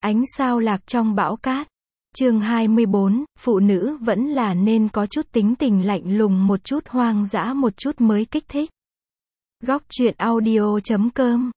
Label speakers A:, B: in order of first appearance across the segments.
A: Ánh sao lạc trong bão cát. Chương 24, phụ nữ vẫn là nên có chút tính tình lạnh lùng một chút, hoang dã một chút mới kích thích. Góc truyện audio.com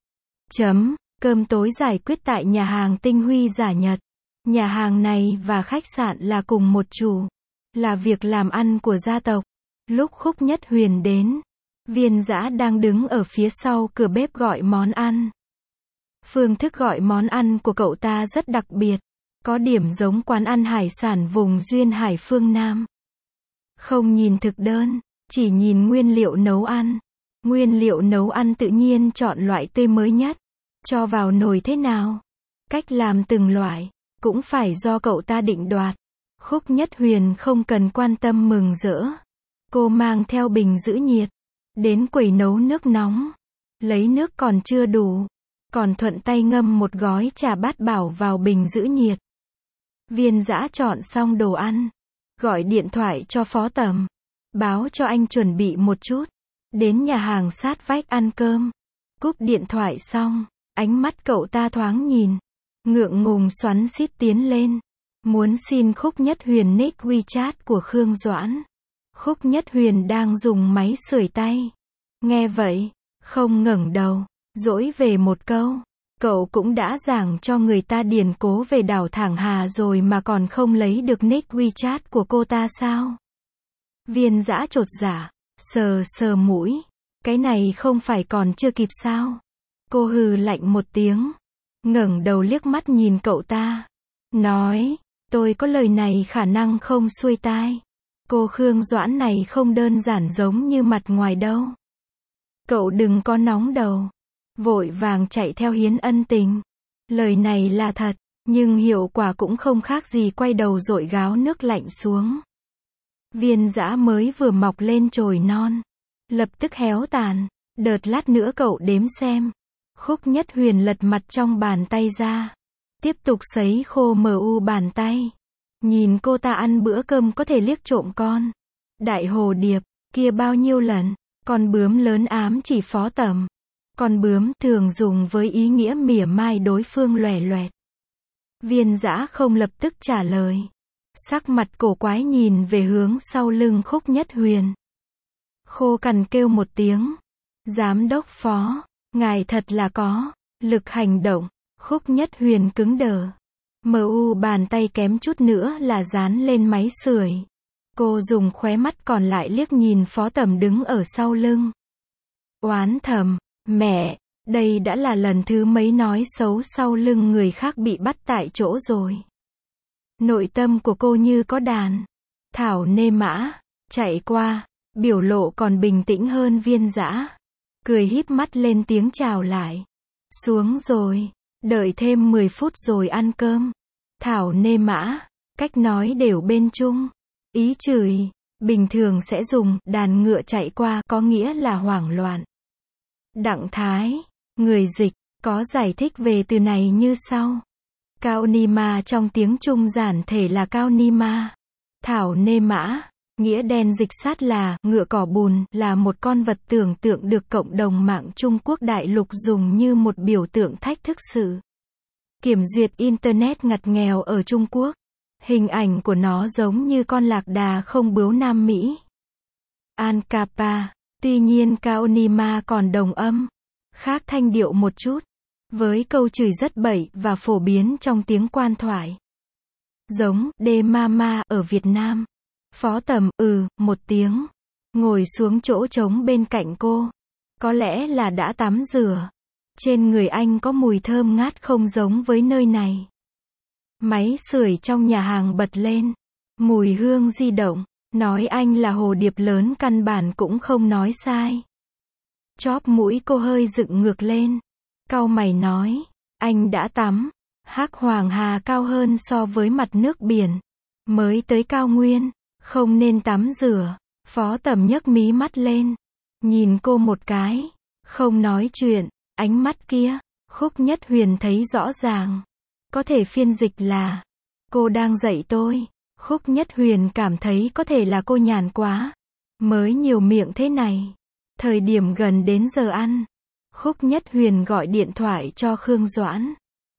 A: Cơm tối giải quyết tại nhà hàng Tinh Huy Giả Nhật. Nhà hàng này và khách sạn là cùng một chủ, là việc làm ăn của gia tộc. Lúc Khúc Nhất Huyền đến, Viên Dã đang đứng ở phía sau cửa bếp gọi món ăn. Phương thức gọi món ăn của cậu ta rất đặc biệt, có điểm giống quán ăn hải sản vùng duyên hải phương Nam. Không nhìn thực đơn, chỉ nhìn nguyên liệu nấu ăn. Nguyên liệu nấu ăn tự nhiên chọn loại tươi mới nhất, cho vào nồi thế nào. Cách làm từng loại, cũng phải do cậu ta định đoạt. Khúc Nhất Huyền không cần quan tâm mừng rỡ. Cô mang theo bình giữ nhiệt, đến quầy nấu nước nóng. Lấy nước còn chưa đủ, còn thuận tay ngâm một gói trà bát bảo vào bình giữ nhiệt. Viên Dã chọn xong đồ ăn, gọi điện thoại cho Phó Tầm, báo cho anh chuẩn bị một chút, đến nhà hàng sát vách ăn cơm. Cúp điện thoại xong, ánh mắt cậu ta thoáng nhìn, ngượng ngùng xoắn xít tiến lên, muốn xin Khúc Nhất Huyền nick WeChat của Khương Doãn. Khúc Nhất Huyền đang dùng máy sưởi tay, nghe vậy, không ngẩng đầu, dỗi về một câu. Cậu cũng đã giảng cho người ta điền cố về đảo Thảng Hà rồi mà còn không lấy được nick WeChat của cô ta sao? Viên Dã chột dạ, sờ sờ mũi. Cái này không phải còn chưa kịp sao? Cô hừ lạnh một tiếng, ngẩng đầu liếc mắt nhìn cậu ta, nói, tôi có lời này khả năng không xuôi tai. Cô Khương Doãn này không đơn giản giống như mặt ngoài đâu. Cậu đừng có nóng đầu, vội vàng chạy theo hiến ân tình. Lời này là thật, nhưng hiệu quả cũng không khác gì quay đầu dội gáo nước lạnh xuống. Viên Dã mới vừa mọc lên chồi non, lập tức héo tàn. Đợt lát nữa cậu đếm xem. Khúc Nhất Huyền lật mặt trong bàn tay ra, tiếp tục sấy khô bàn tay. Nhìn cô ta ăn bữa cơm có thể liếc trộm con đại hồ điệp kia bao nhiêu lần. Con bướm lớn ám chỉ Phó Tầm. Con bướm thường dùng với ý nghĩa mỉa mai đối phương loẻ loẹt. Viên Dã không lập tức trả lời, sắc mặt cổ quái nhìn về hướng sau lưng Khúc Nhất Huyền. Khô cằn kêu một tiếng, giám đốc Phó, ngài thật là có lực hành động. Khúc Nhất Huyền cứng đờ, bàn tay kém chút nữa là dán lên máy sưởi. Cô dùng khóe mắt còn lại liếc nhìn Phó Tầm đứng ở sau lưng, oán thầm, mẹ, đây đã là lần thứ mấy nói xấu sau lưng người khác bị bắt tại chỗ rồi. Nội tâm của cô như có đàn thảo nê mã chạy qua, biểu lộ còn bình tĩnh hơn Viên Dã. Cười híp mắt lên tiếng chào lại. Xuống rồi, đợi thêm 10 phút rồi ăn cơm. Thảo nê mã, cách nói đều bên chung. Ý chửi, bình thường sẽ dùng đàn ngựa chạy qua có nghĩa là hoảng loạn. Đặng Thái, người dịch, có giải thích về từ này như sau. Cao ni ma trong tiếng Trung giản thể là cao ni ma. Thảo nê mã, nghĩa đen dịch sát là ngựa cỏ bùn, là một con vật tưởng tượng được cộng đồng mạng Trung Quốc đại lục dùng như một biểu tượng thách thức sự kiểm duyệt Internet ngặt nghèo ở Trung Quốc. Hình ảnh của nó giống như con lạc đà không bướu Nam Mỹ. Ankapa, tuy nhiên Cao ni ma còn đồng âm, khác thanh điệu một chút, với câu chửi rất bậy và phổ biến trong tiếng quan thoại. Giống đê ma ở Việt Nam. Phó Tầm một tiếng, ngồi xuống chỗ trống bên cạnh cô. Có lẽ là đã tắm rửa. Trên người anh có mùi thơm ngát không giống với nơi này. Máy sưởi trong nhà hàng bật lên, mùi hương di động, nói anh là hồ điệp lớn căn bản cũng không nói sai. Chóp mũi cô hơi dựng ngược lên, cau mày nói, anh đã tắm. Hắc Hoàng Hà cao hơn so với mặt nước biển, mới tới cao nguyên, không nên tắm rửa. Phó Tầm nhấc mí mắt lên, nhìn cô một cái, không nói chuyện. Ánh mắt kia, Khúc Nhất Huyền thấy rõ ràng, có thể phiên dịch là, cô đang dạy tôi. Khúc Nhất Huyền cảm thấy có thể là cô nhàn quá, mới nhiều miệng thế này. Thời điểm gần đến giờ ăn, Khúc Nhất Huyền gọi điện thoại cho Khương Doãn.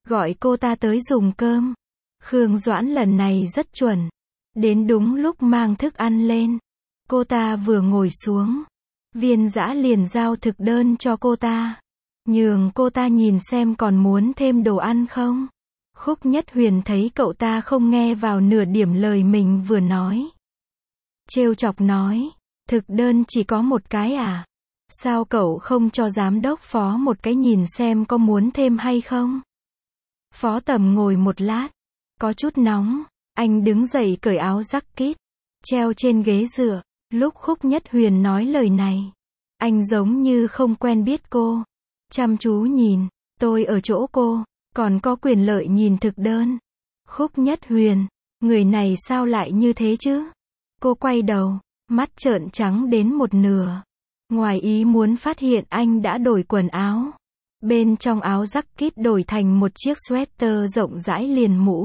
A: gọi cô ta tới dùng cơm. Khương Doãn lần này rất chuẩn. Đến đúng lúc mang thức ăn lên. Cô ta vừa ngồi xuống. Viên Dã liền giao thực đơn cho cô ta. Nhường cô ta nhìn xem còn muốn thêm đồ ăn không. Khúc Nhất Huyền thấy cậu ta không nghe vào nửa điểm lời mình vừa nói. Trêu chọc nói, thực đơn chỉ có một cái à? Sao cậu không cho giám đốc Phó một cái nhìn xem có muốn thêm hay không? Phó Tầm ngồi một lát, có chút nóng, anh đứng dậy cởi áo jacket, treo trên ghế dựa. Lúc Khúc Nhất Huyền nói lời này, anh giống như không quen biết cô. Chăm chú nhìn, tôi ở chỗ cô, còn có quyền lợi nhìn thực đơn. Khúc Nhất Huyền, người này sao lại như thế chứ? Cô quay đầu, mắt trợn trắng đến một nửa. Ngoài ý muốn phát hiện anh đã đổi quần áo. Bên trong áo jacket đổi thành một chiếc sweater rộng rãi liền mũ.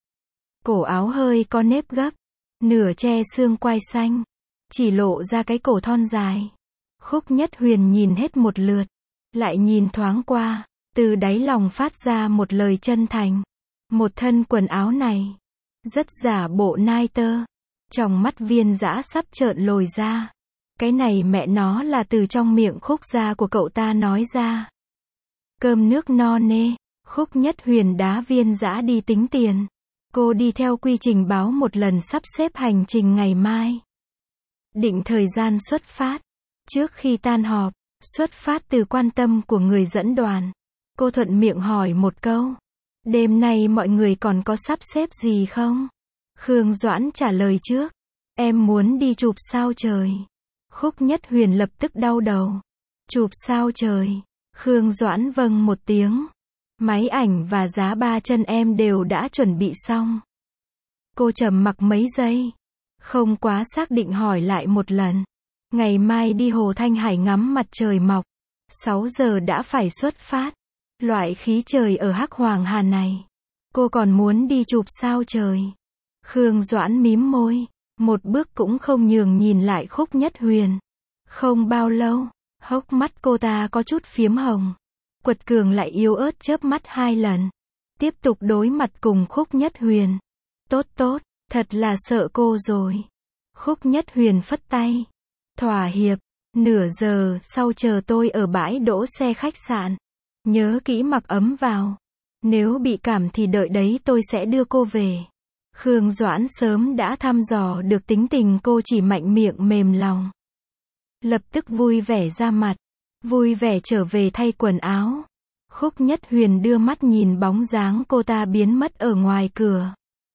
A: Cổ áo hơi có nếp gấp, nửa che xương quai xanh, chỉ lộ ra cái cổ thon dài. Khúc Nhất Huyền nhìn hết một lượt, lại nhìn thoáng qua, từ đáy lòng phát ra một lời chân thành. Một thân quần áo này, rất giả bộ nai tơ. Trong mắt Viên Dã sắp trợn lồi ra. Cái này mẹ nó là từ trong miệng Khúc gia của cậu ta nói ra. Cơm nước no nê, Khúc Nhất Huyền đá Viên Dã đi tính tiền. Cô đi theo quy trình báo một lần sắp xếp hành trình ngày mai. Định thời gian xuất phát. Trước khi tan họp, xuất phát từ quan tâm của người dẫn đoàn. Cô thuận miệng hỏi một câu. Đêm nay mọi người còn có sắp xếp gì không? Khương Doãn trả lời trước. Em muốn đi chụp sao trời. Khúc Nhất Huyền lập tức đau đầu. Chụp sao trời. Khương Doãn vâng một tiếng. Máy ảnh và giá 3 chân em đều đã chuẩn bị xong. Cô trầm mặc mấy giây. Không quá xác định hỏi lại một lần. Ngày mai đi Hồ Thanh Hải ngắm mặt trời mọc. 6 giờ đã phải xuất phát. Loại khí trời ở Hắc Hoàng Hà này. Cô còn muốn đi chụp sao trời. Khương Doãn mím môi. Một bước cũng không nhường nhìn lại Khúc Nhất Huyền. Không bao lâu, hốc mắt cô ta có chút phiếm hồng. Quật cường lại yếu ớt chớp mắt 2 lần. Tiếp tục đối mặt cùng Khúc Nhất Huyền. Tốt tốt, thật là sợ cô rồi. Khúc Nhất Huyền phất tay. Thỏa hiệp, nửa giờ sau chờ tôi ở bãi đỗ xe khách sạn. Nhớ kỹ mặc ấm vào. Nếu bị cảm thì đợi đấy tôi sẽ đưa cô về. Khương Doãn sớm đã thăm dò được tính tình cô chỉ mạnh miệng mềm lòng. Lập tức vui vẻ ra mặt. Vui vẻ trở về thay quần áo. Khúc Nhất Huyền đưa mắt nhìn bóng dáng cô ta biến mất ở ngoài cửa.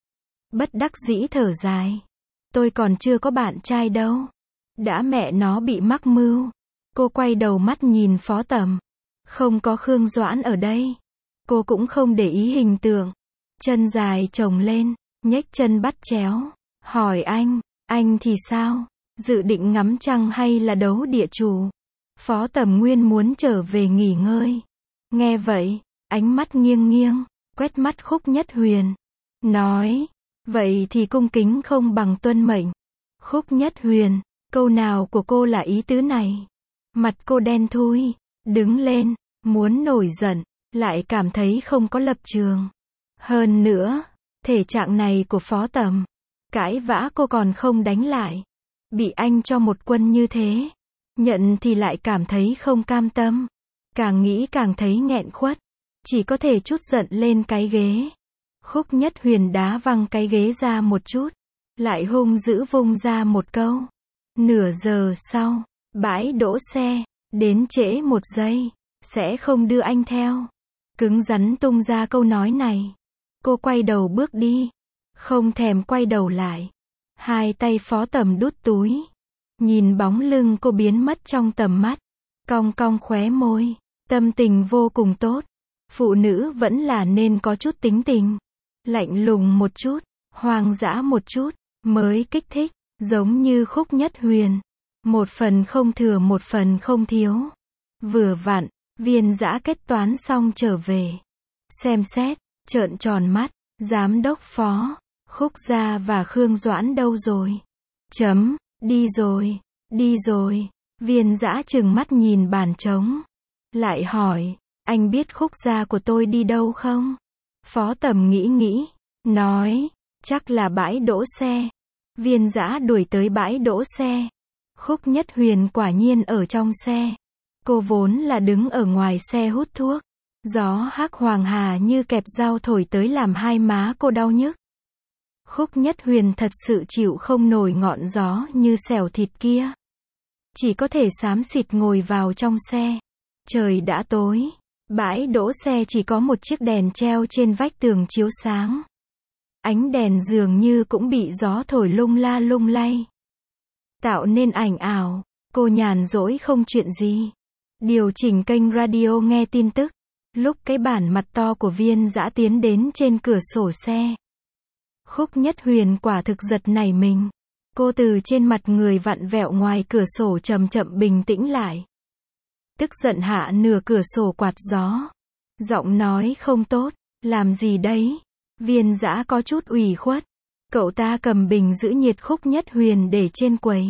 A: Bất đắc dĩ thở dài. Tôi còn chưa có bạn trai đâu. Đã mẹ nó bị mắc mưu. Cô quay đầu mắt nhìn Phó Tầm. Không có Khương Doãn ở đây. Cô cũng không để ý hình tượng. Chân dài chồng lên, nhếch chân bắt chéo. Hỏi anh thì sao? Dự định ngắm trăng hay là đấu địa chủ? Phó Tầm Nguyên muốn trở về nghỉ ngơi. Nghe vậy, ánh mắt nghiêng nghiêng, quét mắt Khúc Nhất Huyền. Nói, vậy thì cung kính không bằng tuân mệnh. Khúc Nhất Huyền, câu nào của cô là ý tứ này? Mặt cô đen thui, đứng lên, muốn nổi giận, lại cảm thấy không có lập trường. Hơn nữa, thể trạng này của Phó Tầm, cãi vã cô còn không đánh lại. Bị anh cho một quân như thế, nhận thì lại cảm thấy không cam tâm. Càng nghĩ càng thấy nghẹn khuất, chỉ có thể trút giận lên cái ghế. Khúc Nhất Huyền đá văng cái ghế ra một chút, lại hung dữ vung ra một câu. Nửa giờ sau, bãi đỗ xe, đến trễ 1 giây, sẽ không đưa anh theo. Cứng rắn tung ra câu nói này. Cô quay đầu bước đi, không thèm quay đầu lại. Hai tay Phó Tầm đút túi, nhìn bóng lưng cô biến mất trong tầm mắt, cong cong khóe môi, tâm tình vô cùng tốt. Phụ nữ vẫn là nên có chút tính tình, lạnh lùng một chút, hoang dã một chút, mới kích thích, giống như Khúc Nhất Huyền. Một phần không thừa một phần không thiếu. Vừa vặn, Viên Dã kết toán xong trở về. Xem xét, trợn tròn mắt, giám đốc Phó, Khúc gia và Khương Doãn đâu rồi? Đi rồi. Viên Dã trừng mắt nhìn bàn trống. Lại hỏi, anh biết Khúc gia của tôi đi đâu không? Phó Tầm nghĩ, nói, chắc là bãi đỗ xe. Viên Dã đuổi tới bãi đỗ xe. Khúc Nhất Huyền quả nhiên ở trong xe. Cô vốn là đứng ở ngoài xe hút thuốc. Gió hắc hoàng hà như kẹp dao thổi tới làm hai má cô đau nhức. Khúc Nhất Huyền thật sự chịu không nổi ngọn gió như xẻo thịt kia. Chỉ có thể xám xịt ngồi vào trong xe. Trời đã tối. Bãi đỗ xe chỉ có một chiếc đèn treo trên vách tường chiếu sáng. Ánh đèn dường như cũng bị gió thổi lung la lung lay. Tạo nên ảnh ảo. Cô nhàn rỗi không chuyện gì. Điều chỉnh kênh radio nghe tin tức. Lúc cái bản mặt to của Viên Dã tiến đến trên cửa sổ xe. Khúc Nhất Huyền quả thực giật nảy mình. Cô từ trên mặt người vặn vẹo ngoài cửa sổ chậm chậm bình tĩnh lại. Tức giận hạ nửa cửa sổ quạt gió. Giọng nói không tốt. Làm gì đấy? Viên Dã có chút ủy khuất. Cậu ta cầm bình giữ nhiệt Khúc Nhất Huyền để trên quầy.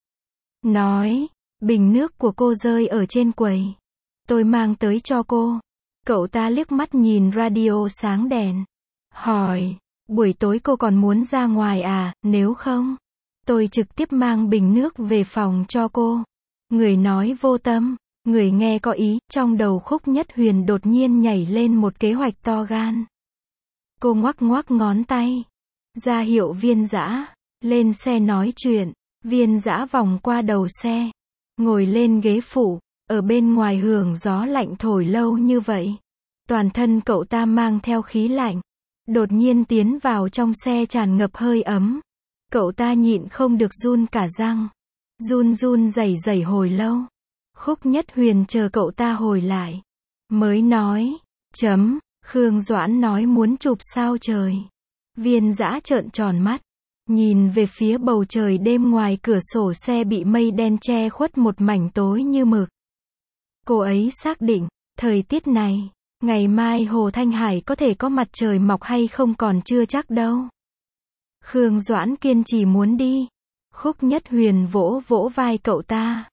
A: Nói, bình nước của cô rơi ở trên quầy. Tôi mang tới cho cô. Cậu ta liếc mắt nhìn radio sáng đèn. Hỏi, buổi tối cô còn muốn ra ngoài à, nếu không, tôi trực tiếp mang bình nước về phòng cho cô. Người nói vô tâm, người nghe có ý, trong đầu Khúc Nhất Huyền đột nhiên nhảy lên một kế hoạch to gan. Cô ngoắc ngoắc ngón tay. Ra hiệu Viên Dã, lên xe nói chuyện. Viên Dã vòng qua đầu xe. Ngồi lên ghế phụ, ở bên ngoài hưởng gió lạnh thổi lâu như vậy. Toàn thân cậu ta mang theo khí lạnh. Đột nhiên tiến vào trong xe tràn ngập hơi ấm. Cậu ta nhịn không được run cả răng. Run rẩy rẩy hồi lâu. Khúc Nhất Huyền chờ cậu ta hồi lại. Mới nói, Khương Doãn nói muốn chụp sao trời. Viên Dã trợn tròn mắt. Nhìn về phía bầu trời đêm ngoài cửa sổ xe bị mây đen che khuất một mảnh tối như mực. Cô ấy xác định, thời tiết này, ngày mai Hồ Thanh Hải có thể có mặt trời mọc hay không còn chưa chắc đâu. Khương Doãn kiên trì muốn đi. Khúc Nhất Huyền vỗ vỗ vai cậu ta.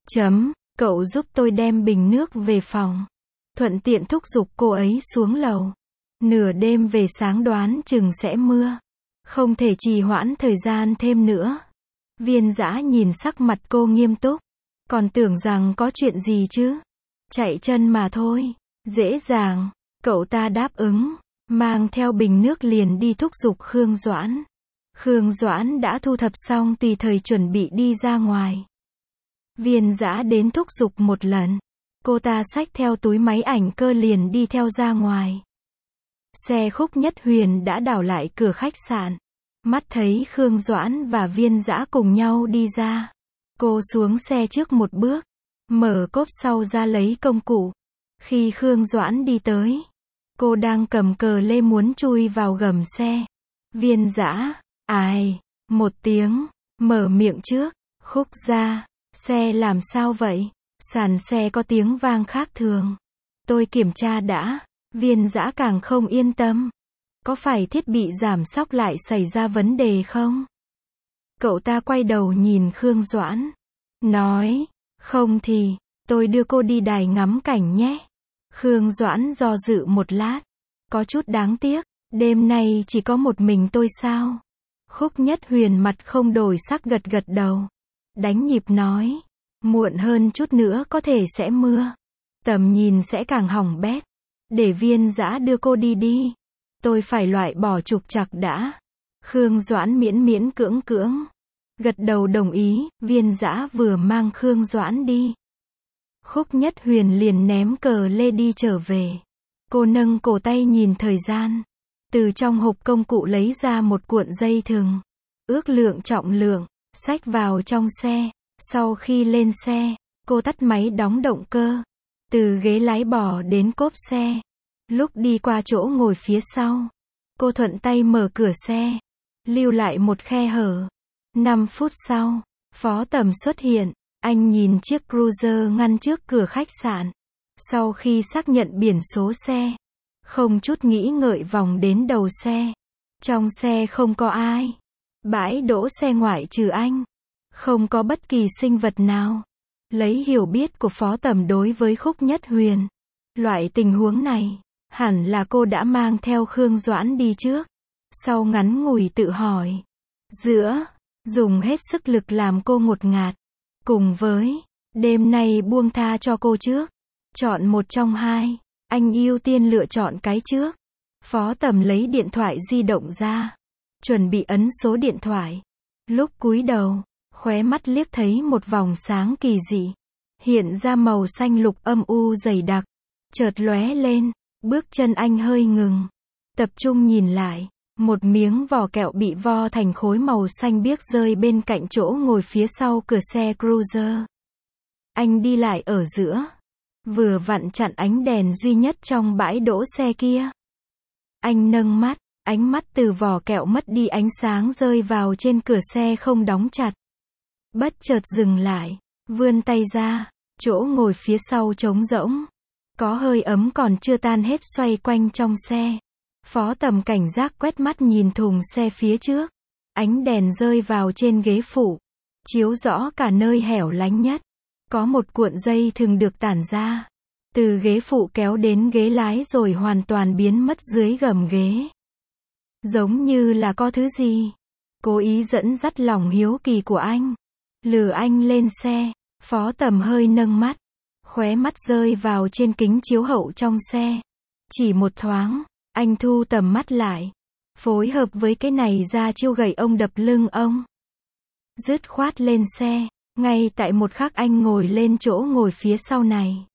A: Cậu giúp tôi đem bình nước về phòng. Thuận tiện thúc giục cô ấy xuống lầu. Nửa đêm về sáng đoán chừng sẽ mưa. Không thể trì hoãn thời gian thêm nữa. Viên Dã nhìn sắc mặt cô nghiêm túc. Còn tưởng rằng có chuyện gì chứ. Chạy chân mà thôi. Dễ dàng. Cậu ta đáp ứng. Mang theo bình nước liền đi thúc giục Khương Doãn. Khương Doãn đã thu thập xong tùy thời chuẩn bị đi ra ngoài. Viên Dã đến thúc giục một lần. Cô ta xách theo túi máy ảnh cơ liền đi theo ra ngoài. Xe Khúc Nhất Huyền đã đảo lại cửa khách sạn. Mắt thấy Khương Doãn và Viên Dã cùng nhau đi ra. Cô xuống xe trước một bước. Mở cốp sau ra lấy công cụ. Khi Khương Doãn đi tới. Cô đang cầm cờ lê muốn chui vào gầm xe. Viên Dã, ai, một tiếng, mở miệng trước. Khúc ra, xe làm sao vậy? Sàn xe có tiếng vang khác thường. Tôi kiểm tra đã. Viên Dã càng không yên tâm. Có phải thiết bị giảm xóc lại xảy ra vấn đề không? Cậu ta quay đầu nhìn Khương Doãn. Nói, không thì, tôi đưa cô đi đài ngắm cảnh nhé. Khương Doãn do dự một lát. Có chút đáng tiếc, đêm nay chỉ có một mình tôi sao? Khúc Nhất Huyền mặt không đổi sắc gật gật đầu. Đánh nhịp nói, muộn hơn chút nữa có thể sẽ mưa. Tầm nhìn sẽ càng hỏng bét. Để Viên Dã đưa cô đi. Tôi phải loại bỏ trục trặc đã. Khương Doãn miễn cưỡng. Gật đầu đồng ý, Viên Dã vừa mang Khương Doãn đi. Khúc Nhất Huyền liền ném cờ lê đi trở về. Cô nâng cổ tay nhìn thời gian. Từ trong hộp công cụ lấy ra một cuộn dây thừng. Ước lượng trọng lượng, xách vào trong xe. Sau khi lên xe, cô tắt máy đóng động cơ. Từ ghế lái bỏ đến cốp xe. Lúc đi qua chỗ ngồi phía sau, cô thuận tay mở cửa xe, lưu lại một khe hở. 5 phút sau, Phó Tầm xuất hiện. Anh nhìn chiếc cruiser ngăn trước cửa khách sạn. Sau khi xác nhận biển số xe, không chút nghĩ ngợi vòng đến đầu xe. Trong xe không có ai. Bãi đỗ xe ngoại trừ anh, không có bất kỳ sinh vật nào. Lấy hiểu biết của Phó Tầm đối với Khúc Nhất Huyền, loại tình huống này, Hẳn là cô đã mang theo Khương Doãn đi trước. Sau ngắn ngủi tự hỏi. Giữa, dùng hết sức lực làm cô ngột ngạt. Cùng với, đêm nay buông tha cho cô trước. Chọn một trong hai, anh ưu tiên lựa chọn cái trước. Phó Tầm lấy điện thoại di động ra. Chuẩn bị ấn số điện thoại. Lúc cúi đầu, khóe mắt liếc thấy một vòng sáng kỳ dị. Hiện ra màu xanh lục âm u dày đặc. Chợt lóe lên, bước chân anh hơi ngừng. Tập trung nhìn lại. Một miếng vỏ kẹo bị vo thành khối màu xanh biếc rơi bên cạnh chỗ ngồi phía sau cửa xe cruiser. Anh đi lại ở giữa. Vừa vặn chặn ánh đèn duy nhất trong bãi đỗ xe kia. Anh nâng mắt, ánh mắt từ vỏ kẹo mất đi ánh sáng rơi vào trên cửa xe không đóng chặt. Bất chợt dừng lại, vươn tay ra, chỗ ngồi phía sau trống rỗng. Có hơi ấm còn chưa tan hết xoay quanh trong xe. Phó Tầm cảnh giác quét mắt nhìn thùng xe phía trước. Ánh đèn rơi vào trên ghế phụ, chiếu rõ cả nơi hẻo lánh nhất. Có một cuộn dây thừng được tản ra. Từ ghế phụ kéo đến ghế lái rồi hoàn toàn biến mất dưới gầm ghế. Giống như là có thứ gì cố ý dẫn dắt lòng hiếu kỳ của anh. Lừa anh lên xe. Phó Tầm hơi nâng mắt. Khóe mắt rơi vào trên kính chiếu hậu trong xe. Chỉ một thoáng, anh thu tầm mắt lại. Phối hợp với cái này ra chiêu gậy ông đập lưng ông. Dứt khoát lên xe. Ngay tại một khắc anh ngồi lên chỗ ngồi phía sau này.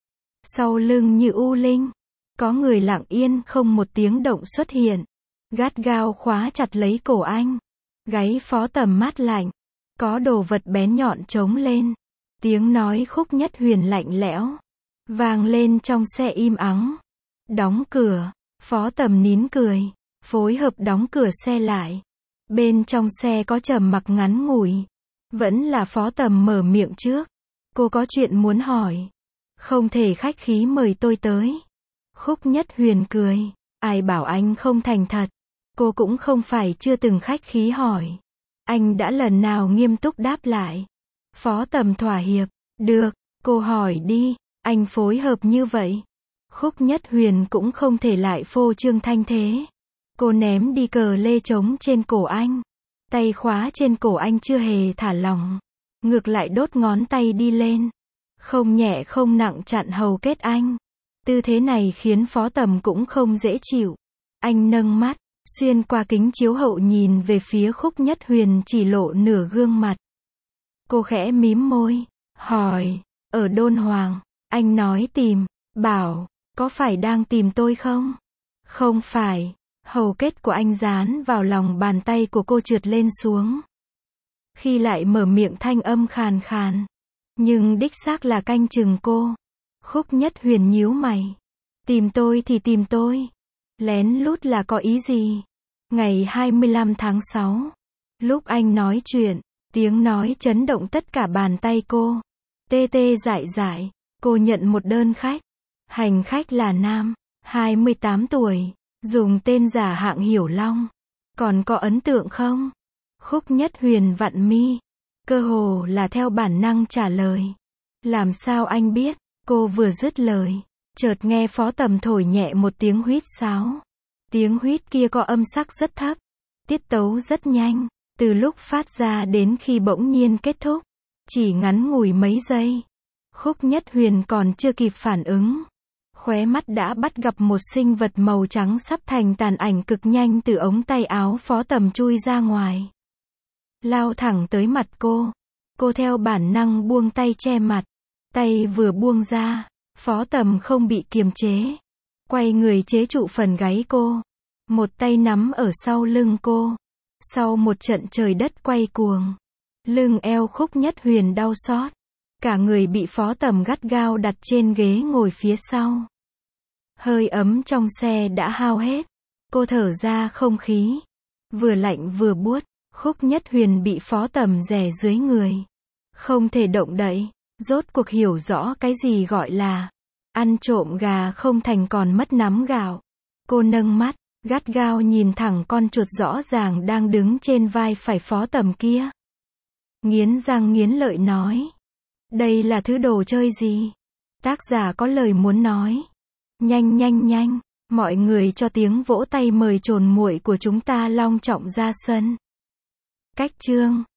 A: Sau lưng như u linh. Có người lặng yên không một tiếng động xuất hiện. Gắt gao khóa chặt lấy cổ anh. Gáy Phó Tầm mát lạnh. Có đồ vật bén nhọn trống lên. Tiếng nói Khúc Nhất Huyền lạnh lẽo. Vang lên trong xe im ắng. Đóng cửa. Phó Tầm nín cười. Phối hợp đóng cửa xe lại. Bên trong xe có trầm mặc ngắn ngủi. Vẫn là Phó Tầm mở miệng trước. Cô có chuyện muốn hỏi. Không thể khách khí mời tôi tới. Khúc Nhất Huyền cười. Ai bảo anh không thành thật. Cô cũng không phải chưa từng khách khí hỏi. Anh đã lần nào nghiêm túc đáp lại. Phó Tầm thỏa hiệp. Được, cô hỏi đi. Anh phối hợp như vậy. Khúc Nhất Huyền cũng không thể lại phô trương thanh thế. Cô ném đi cờ lê trống trên cổ anh. Tay khóa trên cổ anh chưa hề thả lỏng. Ngược lại đốt ngón tay đi lên. Không nhẹ không nặng chặn hầu kết anh. Tư thế này khiến Phó Tầm cũng không dễ chịu. Anh nâng mắt, xuyên qua kính chiếu hậu nhìn về phía Khúc Nhất Huyền chỉ lộ nửa gương mặt. Cô khẽ mím môi, hỏi, ở Đôn Hoàng, anh nói tìm, bảo, có phải đang tìm tôi không? Không phải. Hầu kết của anh dán vào lòng bàn tay của cô trượt lên xuống. Khi lại mở miệng thanh âm khàn khàn. Nhưng đích xác là canh chừng cô. Khúc Nhất Huyền nhíu mày. Tìm tôi thì tìm tôi. Lén lút là có ý gì? Ngày 25 tháng 6. Lúc anh nói chuyện, tiếng nói chấn động tất cả bàn tay cô. Tê tê dại dại. Cô nhận một đơn khách. Hành khách là nam, 28 tuổi. Dùng tên giả Hạng Hiểu Long. Còn có ấn tượng không? Khúc Nhất Huyền vặn mi. Cơ hồ là theo bản năng trả lời. Làm sao anh biết? Cô vừa dứt lời. Chợt nghe Phó Tầm thổi nhẹ một tiếng huýt sáo. Tiếng huýt kia có âm sắc rất thấp. Tiết tấu rất nhanh. Từ lúc phát ra đến khi bỗng nhiên kết thúc. Chỉ ngắn ngủi mấy giây. Khúc Nhất Huyền còn chưa kịp phản ứng. Khóe mắt đã bắt gặp một sinh vật màu trắng sắp thành tàn ảnh cực nhanh từ ống tay áo Phó Tầm chui ra ngoài. Lao thẳng tới mặt cô. Cô theo bản năng buông tay che mặt. Tay vừa buông ra, Phó Tầm không bị kiềm chế. Quay người chế trụ phần gáy cô. Một tay nắm ở sau lưng cô. Sau một trận trời đất quay cuồng. Lưng eo Khúc Nhất Huyền đau xót. Cả người bị Phó Tầm gắt gao đặt trên ghế ngồi phía sau. Hơi ấm trong xe đã hao hết. Cô thở ra không khí. Vừa lạnh vừa buốt. Khúc Nhất Huyền bị Phó Tầm đè dưới người. Không thể động đậy. Rốt cuộc hiểu rõ cái gì gọi là ăn trộm gà không thành còn mất nắm gạo. Cô nâng mắt, gắt gao nhìn thẳng con chuột rõ ràng đang đứng trên vai phải Phó Tầm kia. Nghiến răng nghiến lợi nói. Đây là thứ đồ chơi gì? Tác giả có lời muốn nói. Nhanh nhanh nhanh. Mọi người cho tiếng vỗ tay mời trồn muội của chúng ta long trọng ra sân. Cách chương